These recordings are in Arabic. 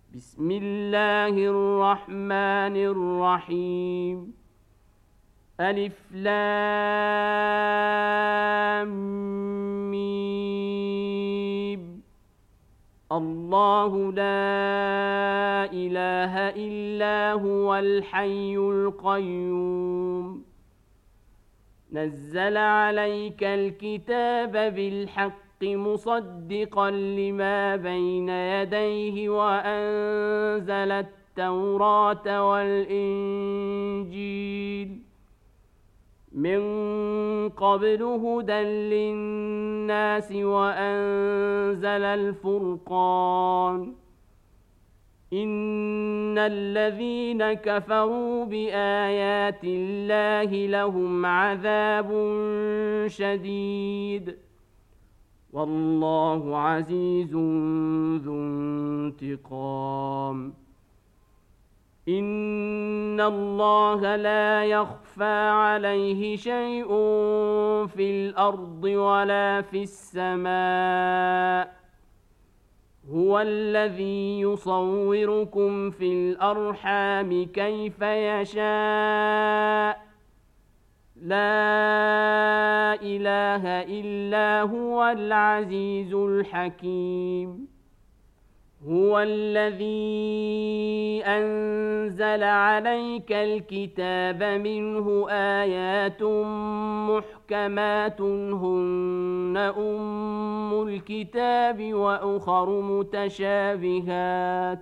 بسم الله الرحمن الرحيم ألف لام ميم الله لا إله إلا هو الحي القيوم نزل عليك الكتاب بالحق مصدقا لما بين يديه وأنزل التوراة والإنجيل من قبل هدى للناس وأنزل الفرقان إن الذين كفروا بآيات الله لهم عذاب شديد والله عزيز ذو انتقام إن الله لا يخفى عليه شيء في الأرض ولا في السماء هو الذي يصوركم في الأرحام كيف يشاء لا إله إلا هو العزيز الحكيم هو الذي أنزل عليك الكتاب منه آيات محكمات هن أم الكتاب وأخر متشابهات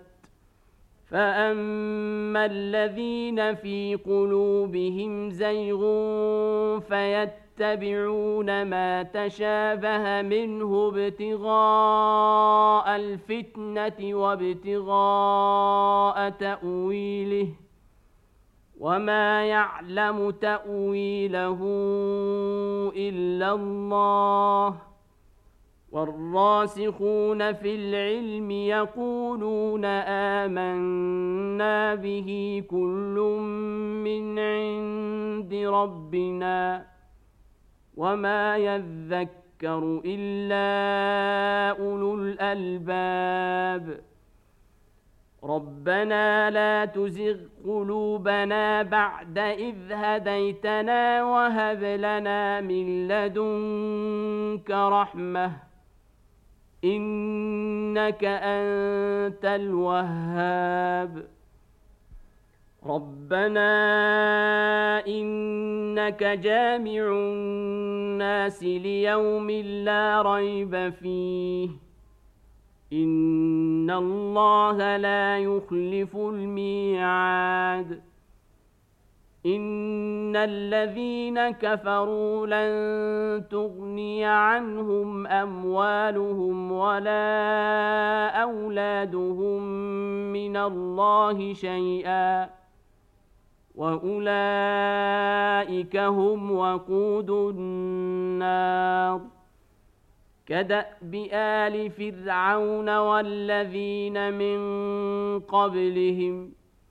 فأما الذين في قلوبهم زيغ فيتبعون ما تشابه منه ابتغاء الفتنة وابتغاء تأويله وما يعلم تأويله إلا الله والراسخون في العلم يقولون آمنا به كل من عند ربنا وما يذكر إلا أولو الألباب ربنا لا تزغ قلوبنا بعد إذ هديتنا وهب لنا من لدنك رحمة إنك أنت الوهاب ربنا إنك جامع الناس ليوم لا ريب فيه إن الله لا يخلف الميعاد إن الذين كفروا لن تغني عنهم أموالهم ولا أولادهم من الله شيئا وأولئك هم وقود النار كدأب آل فرعون والذين من قبلهم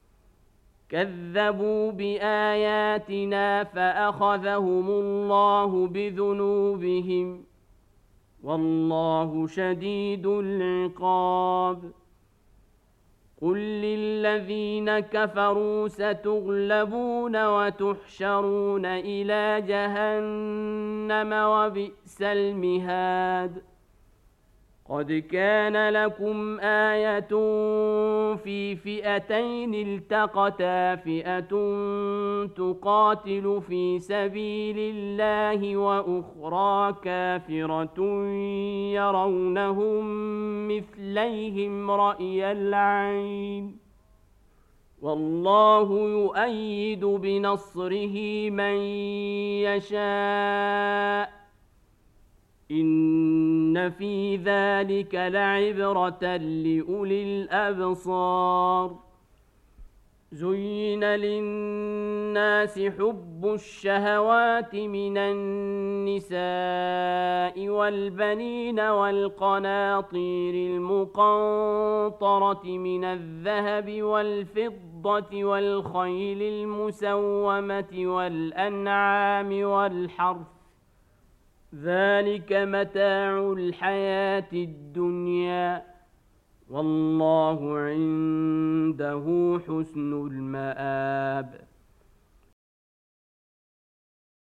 كذبوا بآياتنا فأخذهم الله بذنوبهم والله شديد العقاب قل للذين كفروا ستغلبون وتحشرون إلى جهنم وبئس المهاد قد كان لكم آية في فئتين التقتا فئة تقاتل في سبيل الله وأخرى كافرة يرونهم مثليهم رأي العين والله يؤيد بنصره من يشاء إن في ذلك لعبرة لأولي الأبصار زين للناس حب الشهوات من النساء والبنين والقناطير المقنطرة من الذهب والفضة والخيل المسومة والأنعام والحرث ذلك متاع الحياة الدنيا والله عنده حسن المآب.